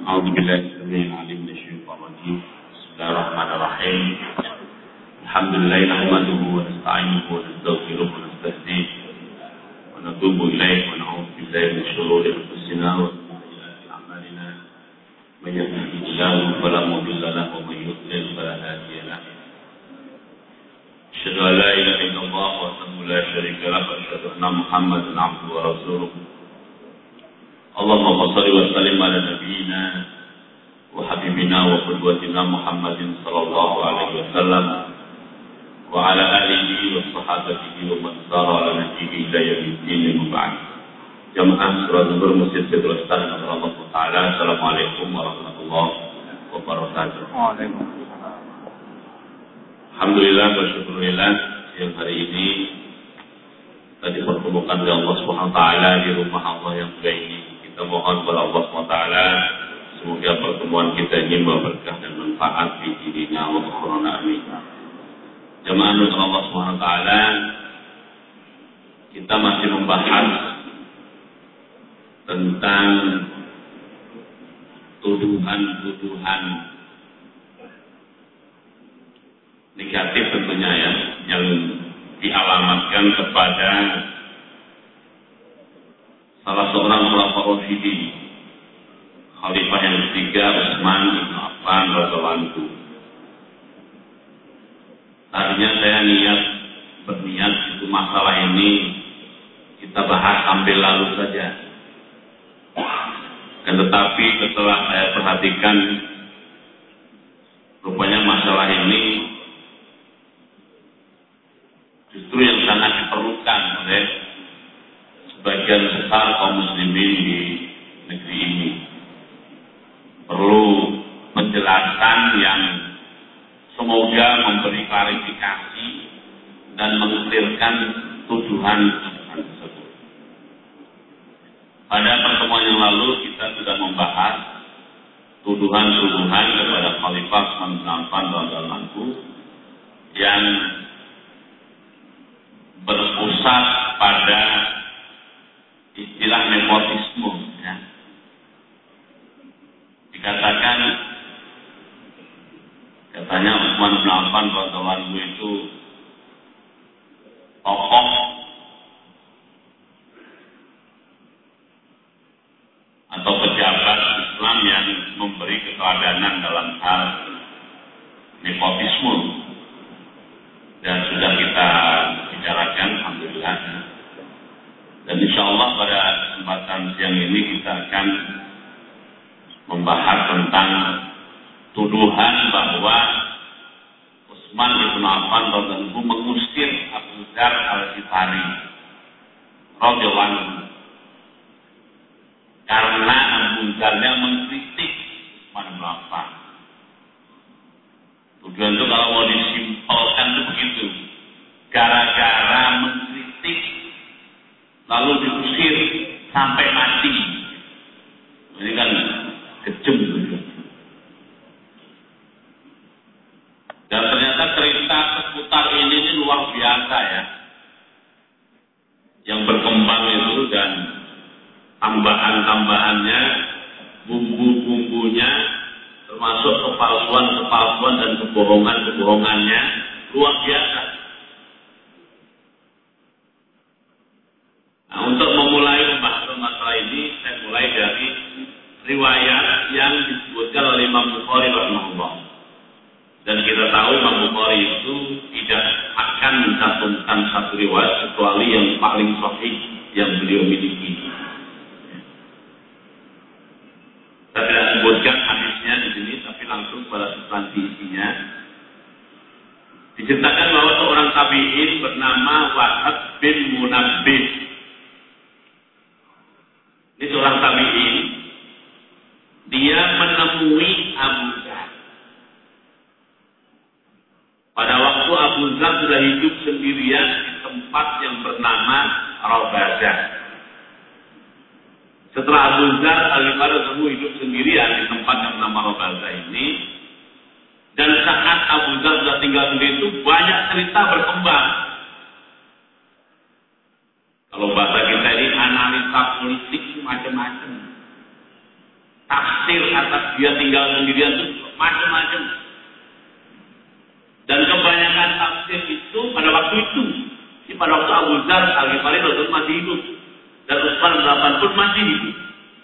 أعوذ بالله السميع العليم من الشيطان الرجيم. بسم الله الرحمن الرحيم. الحمد لله نحمده ونستعينه ونستغفره ونستهديه ونتوب إليه ونعوذ بالله من شرور أنفسنا وسيئات أعمالنا. من يهده الله فلا مضل له ومن يضلل فلا هادي له. أشهد أن لا إله إلا الله وحده لا شريك له وأشهد أن محمدا عبده ورسوله. اللهم صل وسلم على نبينا وحبيبنا وقدوتنا محمد صلى الله عليه وسلم وعلى آله وصحابته ومن سار على نهجه إلى يوم الدين وبعد. Jamaah Surah Nur Masjid Baitul Ustaz Allah Taala. Assalamualaikum warahmatullahi wabarakatuh. Waalaikumsalam. Alhamdulillah wa syukurillah, siang hari ini kita dipertemukan oleh Allah Subhanahu wa taala di rumah Allah yang mulia ini. Kita mohon kepada Allah Subhanahu wa taala semoga pertemuan kita ini membawa berkah dan manfaat di dirinya wa akhirana amin. Jamaah untuk Allah Subhanahu wa taala, kita masih membahas tentang tuduhan-tuduhan negatif tentunya ya, yang dialamatkan kepada salah seorang khulafaur rasyidin, khalifah yang ketiga Utsman bin Affan radhiyallahu anhu. Tadinya saya berniat itu masalah ini kita bahas sambil lalu saja. Dan tetapi setelah saya perhatikan, rupanya masalah ini justru yang sangat diperlukan oleh sebagian besar kaum muslimin di negeri ini. Perlu penjelasan yang semoga memberi klarifikasi dan mengutirkan tuduhan tersebut. Pada pertemuan yang lalu kita sudah membahas tuduhan-tuduhan kepada Khalifah Utsman bin Affan radhiyallahu anhu yang berpusat pada istilah nepotisme ya. Dikatakan katanya Utsman bin Affan radhiyallahu anhu itu tokoh atau pejabat Islam yang memberi keteladanan dalam hal nepotisme, dan sudah kita bicarakan alhamdulillah. Dan insya Allah pada kesempatan siang ini kita akan membahas tentang tuduhan bahwa Utsman bin Affan radhiyallahu anhu mengusir Abu Dzar Al-Ghifari radhiyallahu anhu karena Abu Dzarnya mengkritik Utsman bin Affan. Tuduhan itu kalau mau disimpulkan itu begitu, gara-gara mengkritik lalu diusir sampai mati. Ini kan kejam. Dan ternyata cerita seputar ini luar biasa ya, yang berkembang itu, dan tambahan-tambahannya, bumbu-bumbunya, termasuk kepalsuan-kepalsuan dan kebohongan-kebohongannya luar biasa. Nah, untuk memulai membahas masalah ini, saya mulai dari riwayat yang disebutkan oleh Imam Bukhari rahimahullah. Dan kita tahu Imam Bukhari itu tidak akan mencantumkan satu riwayat kecuali yang paling sahih yang beliau miliki. Saya tidak sebutkan hadisnya di sini, tapi langsung pada substansi isinya. Diceritakan bahwa seorang tabi'in bernama Wahab bin Munabbih. Ini seorang tabi'in, dia menemui Abu Dzar. Pada waktu Abu Dzar sudah hidup sendirian di tempat yang bernama Rawbazah. Setelah Abu Dzar Al-Ghifari hidup sendirian di tempat yang bernama Rawbazah ini, dan saat Abu Dzar sudah tinggal sendiri itu banyak cerita berkembang. Kalau bahasa kita ini analisa politik macam-macam. Tafsir tafsir atas dia tinggal sendirian itu macam-macam. Dan kebanyakan tafsir itu pada waktu itu, pada waktu Abu Dzar Al-Ghifari masih hidup dan Utsman bin Affan pun masih hidup.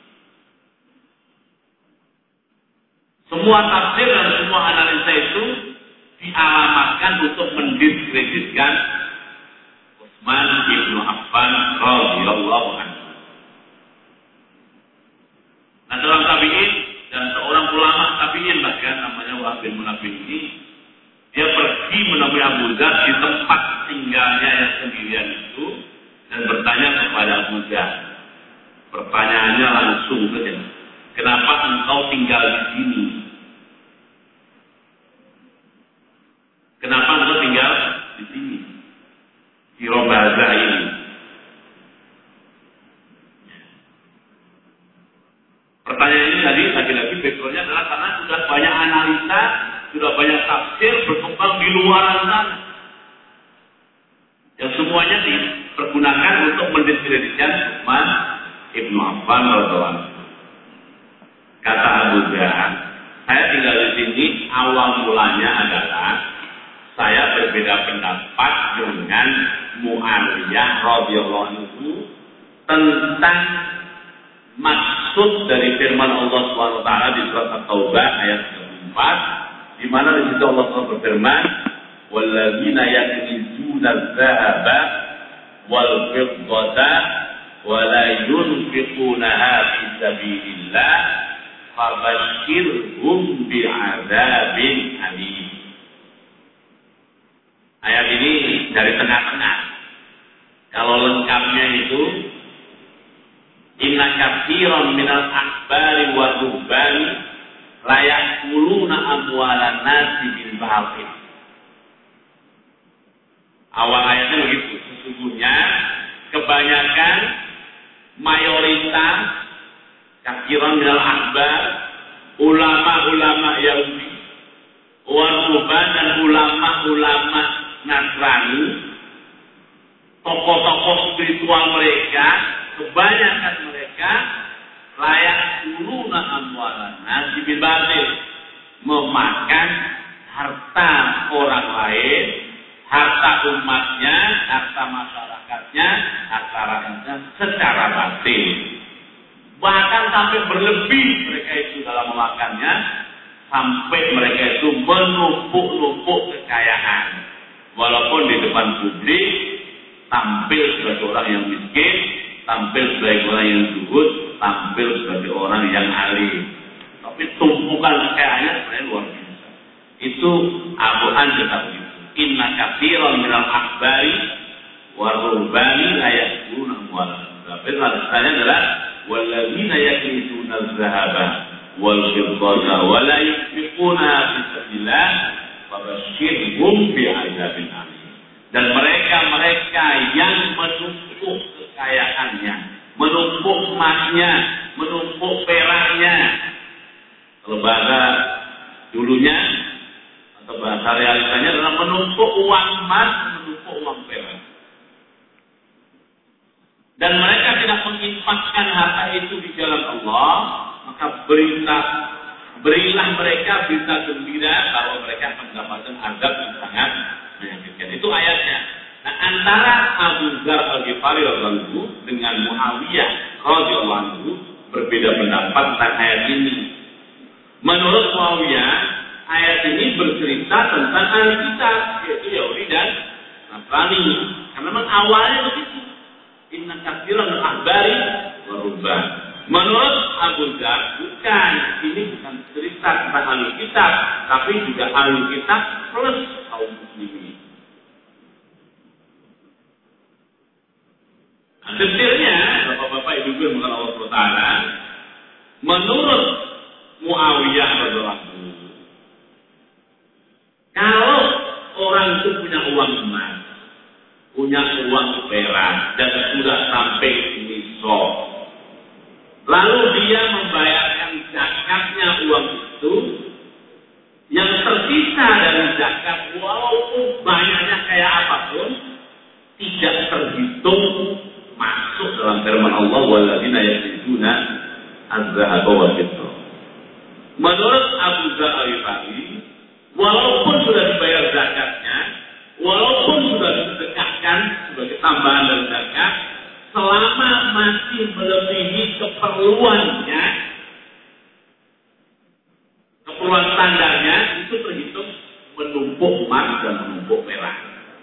Semua tafsir dan semua analisa itu dialamatkan untuk mendiskreditkan Utsman bin Affan radhiyallahu anhu. Nah, seorang tabi'in dan seorang ulama tabi'in bahkan namanya Wahab bin Munabbih ini, dia pergi menemui Abu Dzar di tempat tinggalnya yang sendirian itu dan bertanya kepada Abu Dzar. Pertanyaannya langsung saja, kenapa engkau tinggal di sini? Kenapa engkau tinggal di sini? Di Robaza ini. Pertanyaan ini tadi lagi-lagi backgroundnya adalah karena sudah banyak analisa, sudah banyak tafsir berkembang di luar sana. Yang semuanya dipergunakan untuk mendiskreditkan Utsman bin Affan radhiyallahu anhu. Kata Abu Dzar, saya tinggal di sini awal mulanya adalah saya berbeda pendapat dengan Muawiyah radhiyallahu anhu tentang maksud dari firman Allah SWT di surat At-Taubah ayat 34, di mana di situ Allah SWT berfirman, "Walladzina yaknizuna adz-dzahaba wal fiddata wa la yunfiqunaha fi sabilillah fabashshirhum bi'adzabin alim." Ayat ini dari tengah-tengah. Kalau lengkapnya itu, inna katsiran minal ahbari wa ruhbani la ya'kuluna amwalan nasi bil batil. Awal ayatnya begitu. Sesungguhnya kebanyakan mayoritas katsiran minal ahbar, ulama-ulama Yahudi, wa ruhban dan ulama-ulama Nasrani, tokoh-tokoh spiritual mereka, kebanyakan mereka layak turuna amwalan nasi bil batil, memakan harta orang lain, harta umatnya, harta masyarakatnya, harta rakyatnya secara batil. Bahkan sampai berlebih mereka itu dalam memakannya, sampai mereka itu menumpuk-numpuk kekayaan. Walaupun di depan publik tampil sebagai orang yang miskin, tampil sebagai orang yang zuhud, tampil sebagai orang yang alim, tapi tumpukan kekayaannya sebenarnya luar biasa. Itu Al-Quran kita begitu. Inna katsiran minal ahbari wa ruhbani la ya'kuluna amwalan. Tapi lanjutannya adalah walladzina yaknizuna adz-dzahaba wal fiddata wa la yunfiquna fi sabilillah fabashshirhum bi'adzabin alim. Dan mereka yang menumpuk kekayaannya, menumpuk emasnya, menumpuk peraknya. Kalau bahasa dulunya atau bahasa realitanya adalah menumpuk uang emas, menumpuk uang perak. Dan mereka tidak menginfakkan harta itu di jalan Allah, maka berilah mereka berita gembira bahwa mereka akan mendapatkan azab yang sangat menyakitkan. Itu ayatnya. Nah, antara Abu Dzar Al-Ghifari radhiyallahu anhu dengan Muawiyah radhiyallahu anhu berbeda pendapat tentang ayat ini. Menurut Muawiyah, ayat ini bercerita tentang Alkitab, yaitu Yahudi dan Nasrani. Karena memang awalnya begitu. Inna katsiran minal ahbari wa ruhban. Menurut Abu Dzar, bukan, ini bukan cerita tentang Alkitab, tapi juga Alkitab plus kaum muslimin. Nah, detailnya, Bapak-bapak Ibu yang bukan Allah SWT, menurut Muawiyah radhiyallahu anhu, kalau orang itu punya uang emas, punya uang perak, dan sudah sampai nisab, lalu dia membayarkan zakatnya uang itu, yang tersisa dari zakat walaupun banyaknya kayak apapun, tidak terhitung masuk dalam firman Allah walladzina yaknizuna adz-dzahaba wal fiddah. Menurut Abu Dzar Al-Ghifari, walaupun sudah dibayar zakatnya, walaupun sudah disedekahkan sebagai tambahan dari zakat, selama masih melebihi keperluannya, keperluan standarnya, itu terhitung menumpuk emas dan menumpuk perak.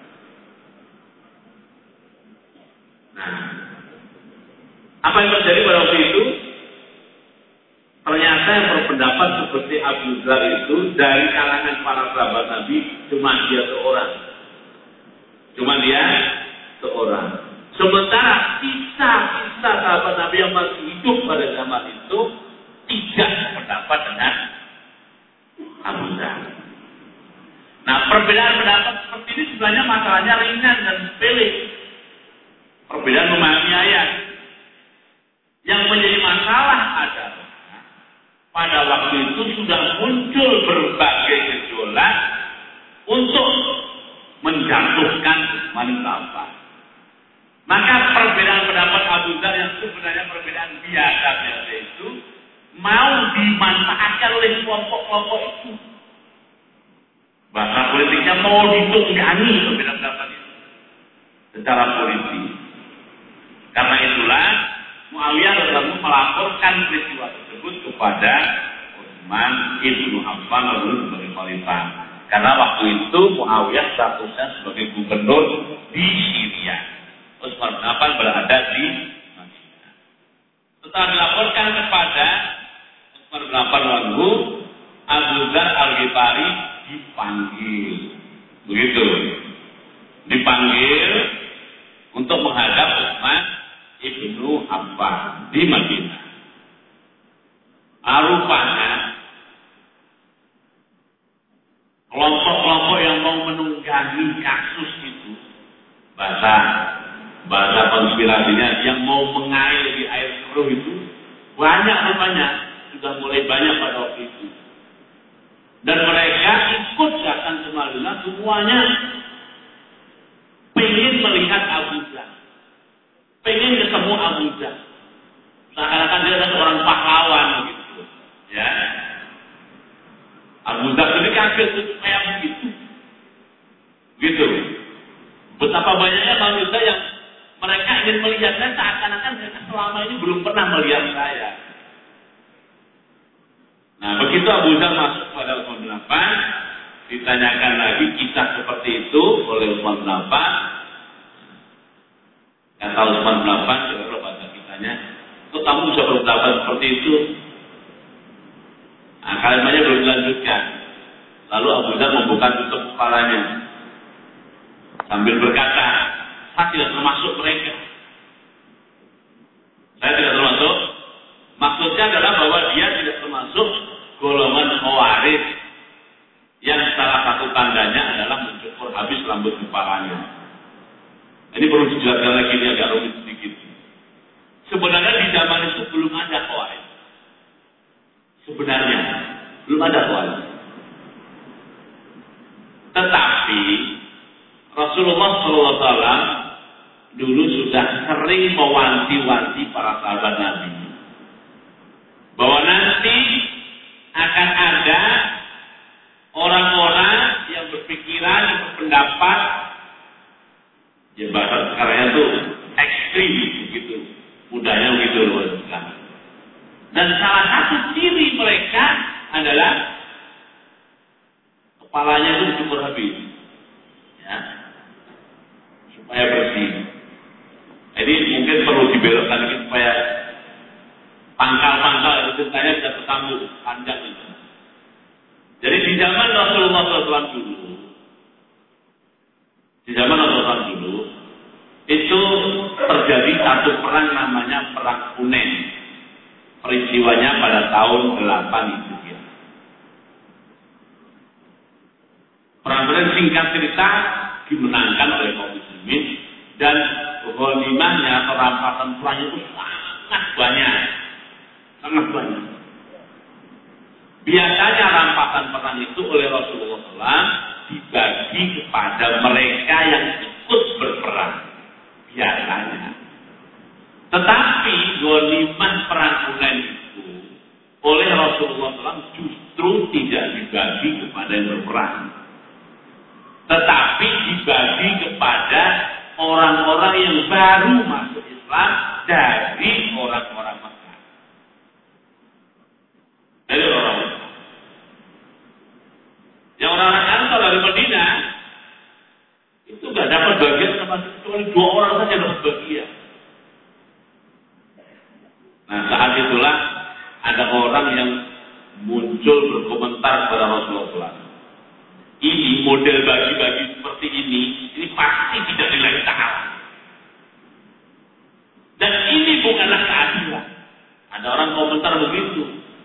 Nah, apa yang terjadi pada waktu itu? Ternyata yang berpendapat seperti Abu Dzar itu dari kalangan para sahabat Nabi cuma dia seorang. Sementara sisa-sisa sahabat Nabi yang masih hidup pada zaman itu tidak berpendapat dengan Abu Dzar. Nah, perbedaan pendapat seperti ini sebenarnya masalahnya ringan dan sepele. Perbedaan memahami ayat. Yang menjadi masalah adalah pada waktu itu sudah muncul berbagai gejolak untuk menjatuhkan Utsman bin Affan. Maka perbedaan pendapat Abu Dzar yang sebenarnya perbedaan biasa itu mau dimanfaatkan oleh kelompok-kelompok itu. Bahasa politiknya mau ditunggangi perbedaan pendapat itu secara politik. Karena itulah Muawiyah lalu melaporkan peristiwa tersebut kepada Utsman bin Affan lalu sebagai khalifah. Karena waktu itu Muawiyah statusnya sebagai gubernur di Syria. Utsman bin Affan berada di Madinah. Setelah dilaporkan kepada Utsman bin Affan lalu Abu Dzar Al-Ghifari dipanggil. Begitu. Dipanggil untuk menghadap Utsman Ibnu Affan di Madinah. Rupanya kelompok-kelompok yang mau menunggangi kasus itu, bahasa konspirasinya yang mau mengalir di air keruh itu banyak rupanya, sudah mulai banyak pada waktu itu. Dan mereka ikut datang ke Madinah semuanya pengen melihat Abu Dzar, pengen ketemu Abu Dzar. Seakan-akan dia adalah seorang pahlawan gitu, ya. Abu Dzar ini kaget kayak begitu, gitu. Betapa banyaknya manusia yang mereka ingin melihatnya seakan-akan mereka selama ini belum pernah melihat saya. Nah, begitu Abu Dzar masuk pada Utsman bin Affan, ditanyakan lagi kisah seperti itu oleh Utsman bin Affan. Kata Utsman bin Affan, coba baca kisahnya, kok kamu bisa berpendapat seperti itu? Nah, kalimatnya belum dilanjutkan. Lalu Abu Dzar membuka tutup kepalanya sambil berkata, saya tidak termasuk mereka. Saya tidak termasuk. Maksudnya adalah bahwa dia tidak termasuk golongan Khawarij yang salah satu tandanya adalah mencukur habis rambut kepalanya. Ini perlu dijelaskan lagi, ini agak rumit sedikit. Sebenarnya di zaman itu belum ada Khawarij. Sebenarnya belum ada Khawarij. Tetapi Rasulullah SAW dulu sudah sering mewanti-wanti para sahabat Nabi bahwa nanti akan ada orang-orang yang berpikiran, yang berpendapat, ya bahasa sekarang itu ekstrim begitu, mudahnya begitu loh. Dan salah satu ciri mereka adalah kepalanya itu dicukur habis, ya, supaya bersih. Jadi mungkin perlu dibelokkan lagi supaya pangkal-pangkal itu ceritanya bisa tersambung panjang itu. Jadi di zaman Rasulullah SAW dulu, itu terjadi satu perang namanya Perang Hunain. Peristiwanya pada tahun 8 Hijriah. Perang Hunain singkat cerita dimenangkan oleh kaum muslimin dan ghanimahnya perampasan perang itu sangat banyak. Biasanya rampasan perang itu oleh Rasulullah SAW dibagi kepada mereka yang ikut berperang. Biasanya. Tetapi ghanimah perang Hunain itu oleh Rasulullah SAW justru tidak dibagi kepada yang berperang, tetapi dibagi kepada orang-orang yang baru masuk Islam dari orang-orang Mekah, dari orang-orang Mekah. Yang orang-orang Ansar dari Madinah itu nggak dapat bagian sama kecuali 2 orang saja dapat bagian. Nah, saat itulah ada orang yang muncul berkomentar kepada Rasulullah SAW. Ini model bagi-bagi seperti ini pasti tidak nilai ta'ala. Dan ini bukanlah keadilan. Ada orang komentar begitu.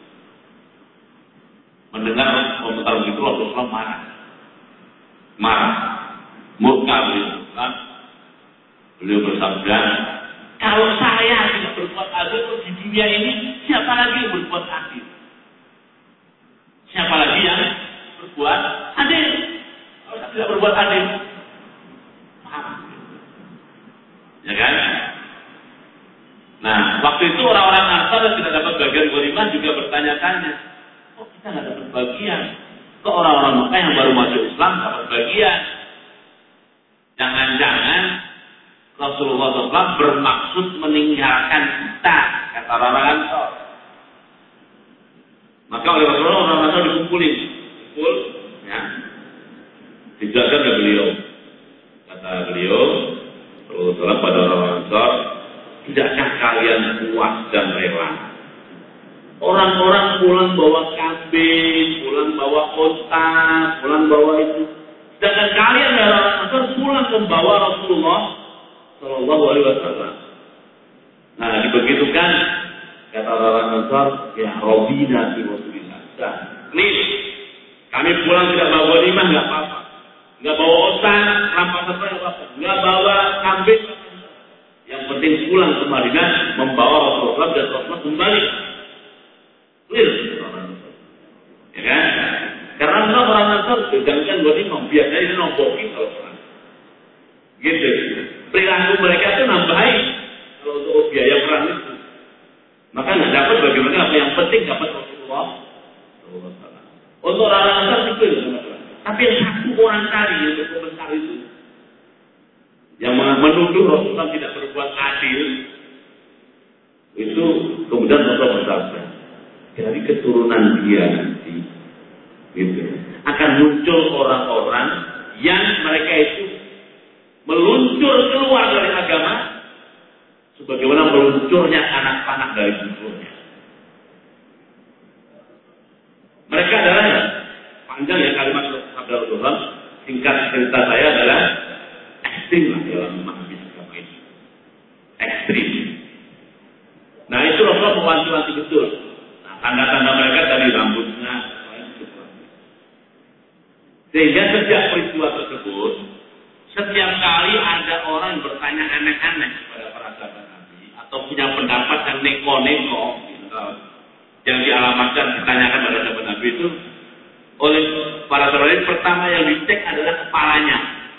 Mendengar komentar begitu Rasulullah marah. Murka beliau. Beliau bersabda, kalau saya tidak berbuat adil di dunia ini, siapa lagi yang berbuat adil? Siapa lagi yang berbuat adil? Kalau saya tidak berbuat adil, paham? Ya kan? Nah, waktu itu orang-orang Ansar yang tidak dapat bagian ghanimah juga bertanya-tanya, kok kita nggak dapat bagian? Kok orang-orang Mekah yang baru masuk Islam dapat bagian? Jangan-jangan Rasulullah SAW bermaksud meninggalkan kita, kata orang-orang Ansar. Maka oleh Rasulullah orang Ansar dikumpulin, ya, dijelaskan oleh beliau. Kata beliau, Rasulullah pada orang Ansar, tidakkah kalian puas dan rela? Orang-orang pulang bawa kambing, pulang bawa unta, pulang bawa itu. Sedangkan kalian dari orang Ansar pulang membawa Rasulullah Sallallahu Alaihi Wasallam. Nah, dibegitukan kata orang Ansar, ya Robina di Rasulullah. Nih, kami pulang tidak bawa ghanimah nggak apa-apa, nggak bawa unta, rampasan nggak apa-apa, nggak bawa kambing. Yang penting pulang ke Madinah membawa Rasulullah dan Rasulullah kembali. Clear, ya kan? Karena orang Ansar jangan ghanimah, biasanya itu nombokin kalau perang. Gitu. Perilaku mereka itu nambahin kalau untuk biaya perang itu. Maka nggak dapat bagaimana apa yang penting dapat Rasulullah. Untuk orang Ansar itu, tapi yang satu orang tadi yang berkomentar itu, yang menuduh Rasulullah tidak berbuat adil, itu kemudian Rasulullah bersabda, dari keturunan dia nanti, gitu, akan muncul orang-orang yang mereka itu meluncur keluar dari agama sebagaimana meluncurnya anak panah dari buburnya. Mereka adalah panjang ya kalimat sabda Rasulullah, singkat cerita saya adalah ekstrim lah dalam memahami agama ini. Ekstrim. Nah, itu Rasulullah mewanti-wanti betul. Nah, tanda-tanda mereka dari rambutnya, sehingga sejak peristiwa tersebut, setiap kali ada orang yang bertanya aneh-aneh kepada para sahabat Nabi atau punya pendapat yang neko-neko, yang dialamatkan ditanyakan pada sahabat Nabi itu, oleh para sahabat Nabi pertama yang dicek adalah kepalanya.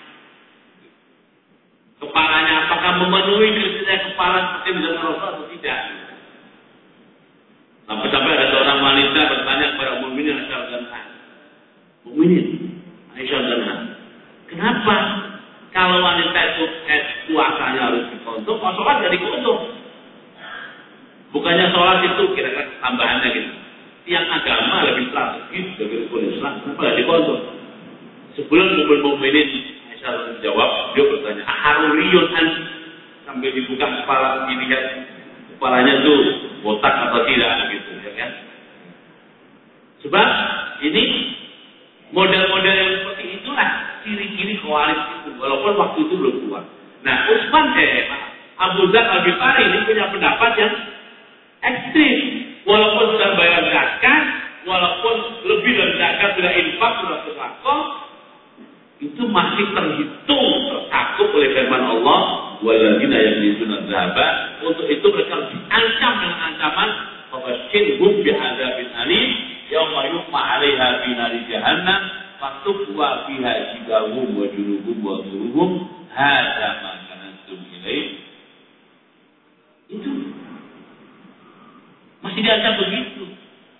Kepalanya apakah memenuhi kriteria kepala seperti yang dilakukan Rasul atau tidak? Sampai-sampai ada seorang wanita bertanya kepada mukminin Aisyah radhiyallahu mukminin Aisyah radhiyallahu, kenapa kalau wanita itu puasanya harus dikontrol, kalau sholat nggak dikontrol? Bukannya sholat itu kira-kira tambahannya gitu. Yang agama lebih strategis dari rukun Islam, kenapa nggak dikontrol? Sebelum mukminin Aisyah menjawab, dia bertanya, aharuriyun anti, sambil dibuka kepala ini kan, kepalanya tuh botak atau tidak gitu, ya kan? Sebab ini model-model yang seperti itulah ciri-ciri khawarij itu, walaupun waktu itu belum keluar. Nah, Abu Dzar Al-Ghifari ini punya pendapat yang ekstrim, walaupun sudah bayar zakat, walaupun lebih dari zakat, sudah infak, sudah sedekah, itu masih terhitung tercakup oleh firman Allah, walladzina yaknizuna dzahaba. Untuk itu mereka diancam dengan ancaman fabasyirhum bi'adzabin alim yauma yuhma 'alaiha fi nari jahannam fatukwa fiha jibahum wa junubuhum wa dhuruhum hadza ma kanantum ilaih. Itu masih diancam begitu.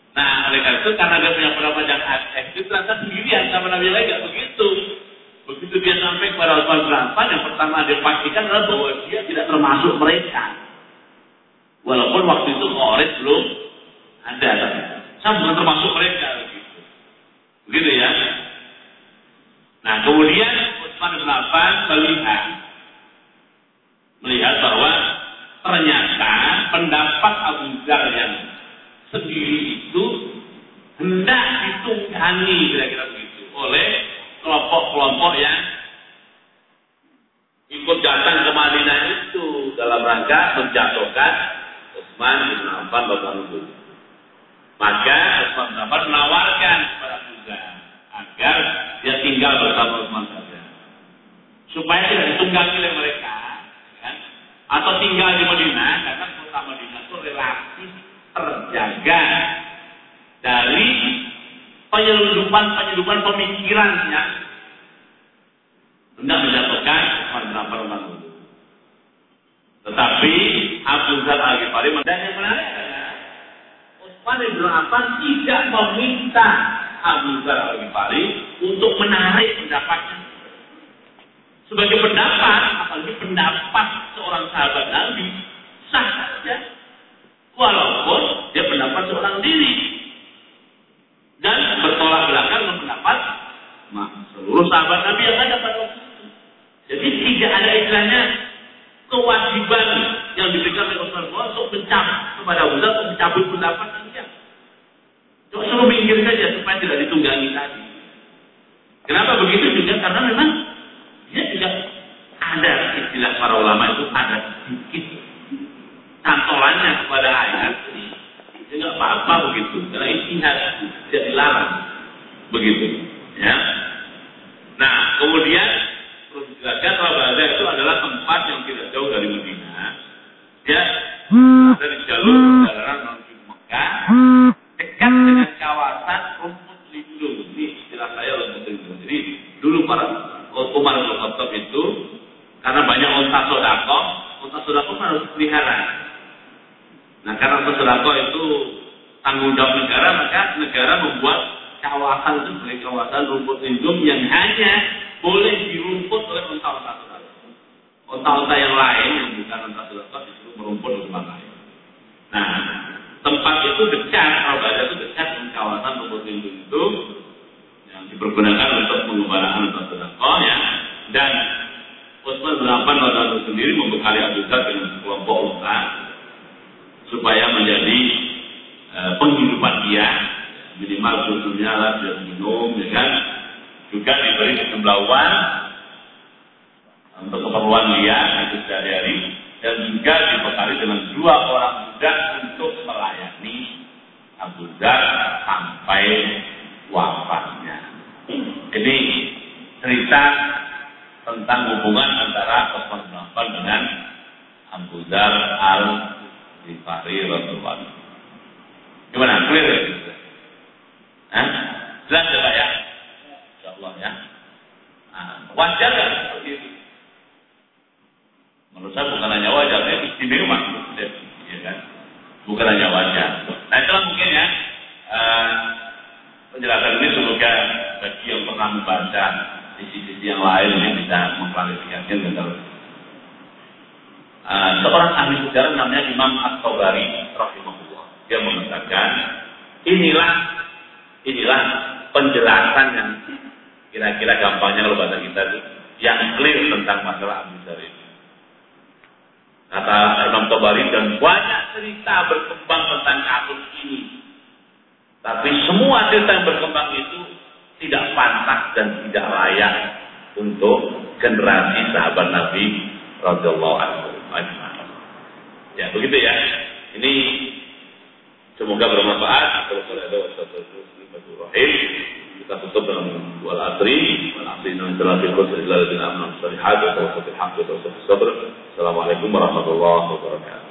mereka itu karena dia punya pendapat yang ekstrim, ternyata sendirian sama Nabi lain nggak begitu. Begitu dia sampai kepada Utsman bin Affan, yang pertama dia pastikan adalah bahwa dia tidak termasuk mereka. Walaupun waktu itu Khawarij belum ada, tapi saya bukan termasuk mereka begitu. Begitu ya. Nah, kemudian Utsman bin Affan melihat bahwa ternyata pendapat Abu Dzar yang sendiri itu hendak ditunggangi kira-kira begitu oleh kelompok-kelompok yang ikut datang ke Madinah itu dalam rangka menjatuhkan Utsman bin Affan radhiyallahu anhu. Maka Utsman bin Affan menawarkan kepada Abu Dzar agar dia tinggal bersama Utsman saja, supaya tidak ditunggangi oleh mereka, kan? Atau tinggal di Madinah, karena kota Madinah itu relatif terjaga dari penyelundupan pemikirannya hendak menjatuhkan Utsman bin Affan radhiyallahu anhu. Tetapi Abu Dzar Al-Ghifari, dan yang menarik adalah Utsman bin Affan tidak meminta Abu Dzar Al-Ghifari untuk menarik pendapatnya. Sebagai pendapat, apalagi pendapat seorang sahabat Nabi, sah saja. Walaupun dia pendapat seorang diri. Dan bertolak belakang dengan pendapat seluruh sahabat Nabi yang ada pada waktu itu. Jadi tidak ada istilahnya kewajiban yang diberikan oleh Rasulullah untuk mencabut kepada Abu Dzar untuk mencabut pendapat dia. Cuma suruh minggir saja supaya tidak ditunggangi tadi. Kenapa begitu juga? Karena memang dia juga ada istilah para ulama itu ada sedikit cantolannya kepada ayat ini. Dia nggak apa-apa begitu. Karena ijtihad tidak dilarang begitu. Ya. Nah, kemudian perlu dijelaskan Rabadah itu adalah tempat yang tidak jauh dari Madinah. Dia ada di jalur perjalanan menuju Mekah, dekat dengan kawasan rumput lindung. Ini istilah saya rumput lindung. Jadi dulu para Umar bin Khattab itu karena banyak unta sodako harus dipelihara. Nah, karena unta sodako itu tanggung jawab negara, maka negara membuat kawasan itu sebagai kawasan rumput lindung yang hanya boleh dirumput oleh unta-unta sodako. Unta-unta yang lain yang bukan unta sodako itu merumput di tempat lain. Nah, tempat itu dekat, Rabadah itu dekat dengan kawasan rumput lindung itu yang dipergunakan untuk pengembalakan unta sodako ya. Dan Utsman bin Affan radhiyallahu sendiri membekali Abu Dzar dengan sekelompok unta supaya menjadi penghidupan dia, minimal susunya lah dia minum, ya kan? Juga diberi sejumlah uang untuk keperluan dia itu sehari-hari, dan juga dibekali dengan 2 orang budak untuk melayani Abu Dzar sampai wafatnya. Ini cerita tentang hubungan antara Utsman bin Affan dengan Abu Dzar Al-Ghifari radhiyallahu anhu. Gimana? Clear ya? Jelas ya Pak ya? Insyaallah ya. Wajar kan seperti itu? Menurut saya bukan hanya wajar, ya istimewa, ya kan? Bukan hanya wajar. Nah, itulah mungkin ya penjelasan ini, semoga bagi yang pernah membaca sisi-sisi yang lain ini bisa mengklarifikasikan tentang seorang ahli sejarah namanya Imam At-Tabari rahimahullah. Dia mengatakan inilah penjelasan yang kira-kira gampangnya kalau bahasa kita itu yang clear tentang masalah Abu Dzar ini. Kata Imam Tabari, dan banyak cerita berkembang tentang kasus ini. Tapi semua cerita yang berkembang itu tidak pantas dan tidak layak untuk generasi sahabat Nabi radhiyallahu anhu. Ya, begitu ya. Ini semoga bermanfaat. Kita tutup dengan wal asri salatil qudus ila ladina amanu salihat wa tawassatul haqq wa tawassatul sabr. Assalamualaikum warahmatullahi wabarakatuh.